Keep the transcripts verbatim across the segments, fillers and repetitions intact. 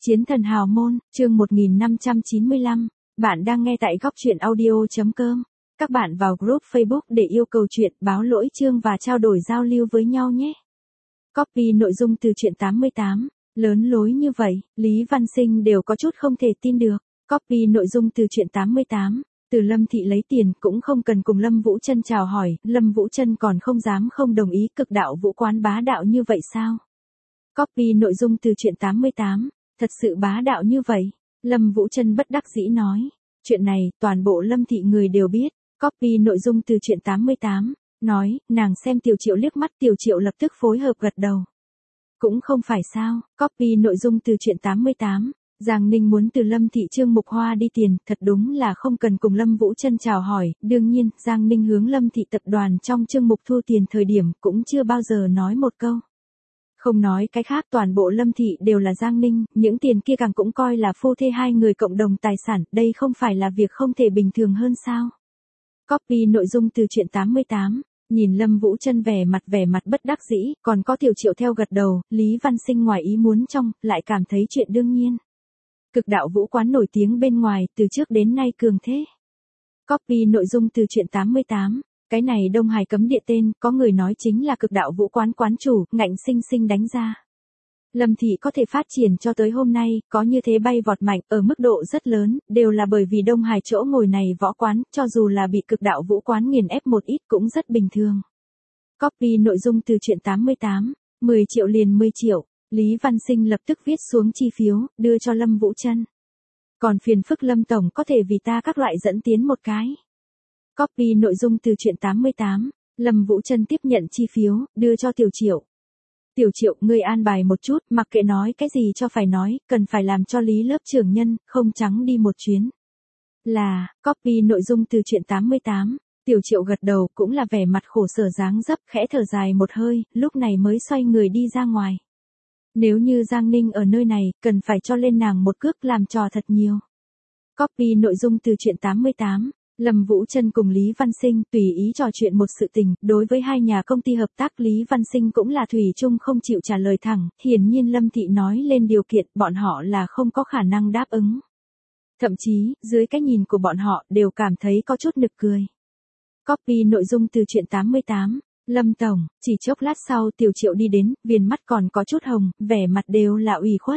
Chiến thần hào môn, chương một nghìn năm trăm chín mươi lăm, bạn đang nghe tại góc truyện audio.com. Các bạn vào group Facebook để yêu cầu chuyện, báo lỗi chương và trao đổi giao lưu với nhau nhé. Copy nội dung từ truyện tám mươi tám, lớn lối như vậy, Lý Văn Sinh đều có chút không thể tin được. Copy nội dung từ truyện tám mươi tám, từ Lâm Thị lấy tiền cũng không cần cùng Lâm Vũ Trân chào hỏi, Lâm Vũ Trân còn không dám không đồng ý, cực đạo vũ quán bá đạo như vậy sao? Copy nội dung từ truyện tám mươi tám, thật sự bá đạo như vậy, Lâm Vũ Trân bất đắc dĩ nói. Chuyện này, toàn bộ Lâm Thị người đều biết. Copy nội dung từ truyện tám mươi tám, nói, nàng xem Tiểu Triệu liếc mắt, Tiểu Triệu lập tức phối hợp gật đầu. Cũng không phải sao, copy nội dung từ truyện tám mươi tám, Giang Ninh muốn từ Lâm Thị Trương Mục Hoa đi tiền, thật đúng là không cần cùng Lâm Vũ Trân chào hỏi, đương nhiên, Giang Ninh hướng Lâm Thị tập đoàn trong Trương Mục thu tiền thời điểm cũng chưa bao giờ nói một câu. Không nói cái khác, toàn bộ Lâm Thị đều là Giang Ninh, những tiền kia càng cũng coi là phu thê hai người cộng đồng tài sản, đây không phải là việc không thể bình thường hơn sao. Copy nội dung từ truyện tám mươi tám, nhìn Lâm Vũ Trân vẻ mặt vẻ mặt bất đắc dĩ, còn có Tiểu Triệu theo gật đầu, Lý Văn Sinh ngoài ý muốn trong, lại cảm thấy chuyện đương nhiên. Cực đạo vũ quán nổi tiếng bên ngoài, từ trước đến nay cường thế. Copy nội dung từ truyện tám mươi tám, cái này Đông Hải cấm địa tên, có người nói chính là cực đạo vũ quán quán chủ, ngạnh sinh sinh đánh ra. Lâm Thị có thể phát triển cho tới hôm nay, có như thế bay vọt mạnh, ở mức độ rất lớn, đều là bởi vì Đông Hải chỗ ngồi này võ quán, cho dù là bị cực đạo vũ quán nghiền ép một ít cũng rất bình thường. Copy nội dung từ truyện tám mươi tám, mười triệu liền mười triệu, Lý Văn Sinh lập tức viết xuống chi phiếu, đưa cho Lâm Vũ Trân. Còn phiền phức Lâm Tổng có thể vì ta các loại dẫn tiến một cái. Copy nội dung từ truyện tám mươi tám, Lâm Vũ Trân tiếp nhận chi phiếu, đưa cho Tiểu Triệu. Tiểu Triệu, ngươi an bài một chút, mặc kệ nói cái gì cho phải nói, cần phải làm cho Lý lớp trưởng nhân, không trắng đi một chuyến. Là, copy nội dung từ truyện tám mươi tám, Tiểu Triệu gật đầu, cũng là vẻ mặt khổ sở dáng dấp, khẽ thở dài một hơi, lúc này mới xoay người đi ra ngoài. Nếu như Giang Ninh ở nơi này, cần phải cho lên nàng một cước làm trò thật nhiều. Copy nội dung từ truyện tám mươi tám, Lâm Vũ Trân cùng Lý Văn Sinh tùy ý trò chuyện một sự tình, đối với hai nhà công ty hợp tác Lý Văn Sinh cũng là thủy chung không chịu trả lời thẳng, hiển nhiên Lâm Thị nói lên điều kiện, bọn họ là không có khả năng đáp ứng. Thậm chí, dưới cái nhìn của bọn họ đều cảm thấy có chút nực cười. Copy nội dung từ truyện tám mươi tám, Lâm Tổng, chỉ chốc lát sau Tiểu Triệu đi đến, viền mắt còn có chút hồng, vẻ mặt đều là ủy khuất.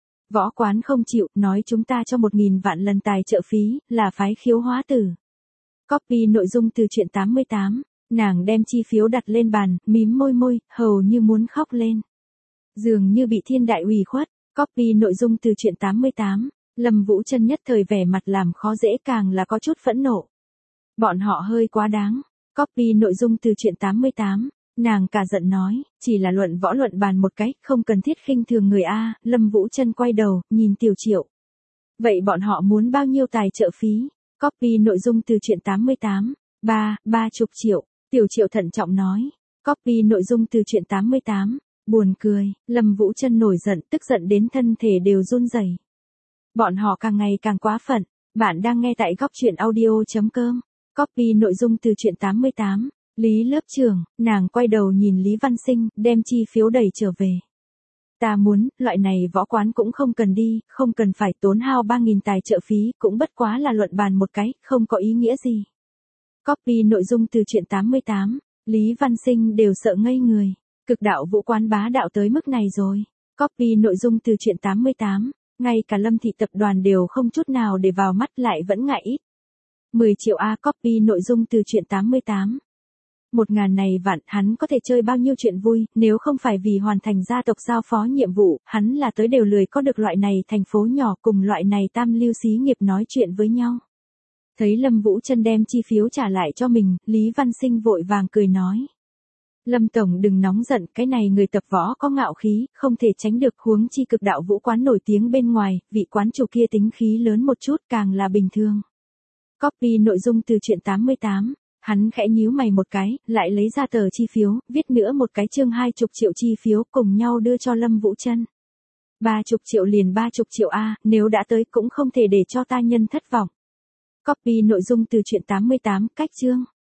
Võ quán không chịu, nói chúng ta cho một nghìn vạn lần tài trợ phí, là phái khiếu hóa tử. Copy nội dung từ truyện tám mươi tám, nàng đem chi phiếu đặt lên bàn, mím môi môi, hầu như muốn khóc lên. Dường như bị thiên đại ủy khuất. Copy nội dung từ truyện tám mươi tám, Lâm Vũ Trân nhất thời vẻ mặt làm khó dễ, càng là có chút phẫn nộ. Bọn họ hơi quá đáng. Copy nội dung từ truyện tám mươi tám, nàng cả giận nói, chỉ là luận võ luận bàn một cái, không cần thiết khinh thường người A. Lâm Vũ Trân quay đầu, nhìn Tiểu Triệu. Vậy bọn họ muốn bao nhiêu tài trợ phí? Copy nội dung từ truyện tám mươi tám, ba, ba chục triệu, Tiểu Triệu thận trọng nói. Copy nội dung từ truyện tám mươi tám, buồn cười, Lâm Vũ Trân nổi giận, tức giận đến thân thể đều run rẩy. Bọn họ càng ngày càng quá phận, bạn đang nghe tại góc truyện audio.com. Copy nội dung từ truyện tám mươi tám, Lý lớp trưởng, nàng quay đầu nhìn Lý Văn Sinh, đem chi phiếu đẩy trở về. Ta muốn, loại này võ quán cũng không cần đi, không cần phải tốn hao ba nghìn tài trợ phí, cũng bất quá là luận bàn một cái, không có ý nghĩa gì. Copy nội dung từ truyện tám mươi tám, Lý Văn Sinh đều sợ ngây người. Cực đạo vũ quán bá đạo tới mức này rồi. Copy nội dung từ truyện tám mươi tám, ngay cả Lâm Thị tập đoàn đều không chút nào để vào mắt, lại vẫn ngại ít. mười triệu A. Copy nội dung từ truyện tám mươi tám. Một ngàn này vạn, hắn có thể chơi bao nhiêu chuyện vui, nếu không phải vì hoàn thành gia tộc giao phó nhiệm vụ, hắn là tới đều lười có được loại này thành phố nhỏ cùng loại này tam lưu xí nghiệp nói chuyện với nhau. Thấy Lâm Vũ Trân đem chi phiếu trả lại cho mình, Lý Văn Sinh vội vàng cười nói. Lâm Tổng đừng nóng giận, cái này người tập võ có ngạo khí, không thể tránh được, huống chi cực đạo vũ quán nổi tiếng bên ngoài, vị quán chủ kia tính khí lớn một chút càng là bình thường. Copy nội dung từ truyện tám mươi tám, hắn khẽ nhíu mày một cái, lại lấy ra tờ chi phiếu, viết nữa một cái chương hai chục triệu chi phiếu cùng nhau đưa cho Lâm Vũ Trân. Ba chục triệu liền ba chục triệu A, nếu đã tới cũng không thể để cho ta nhân thất vọng. Copy nội dung từ truyện tám mươi tám, cách chương.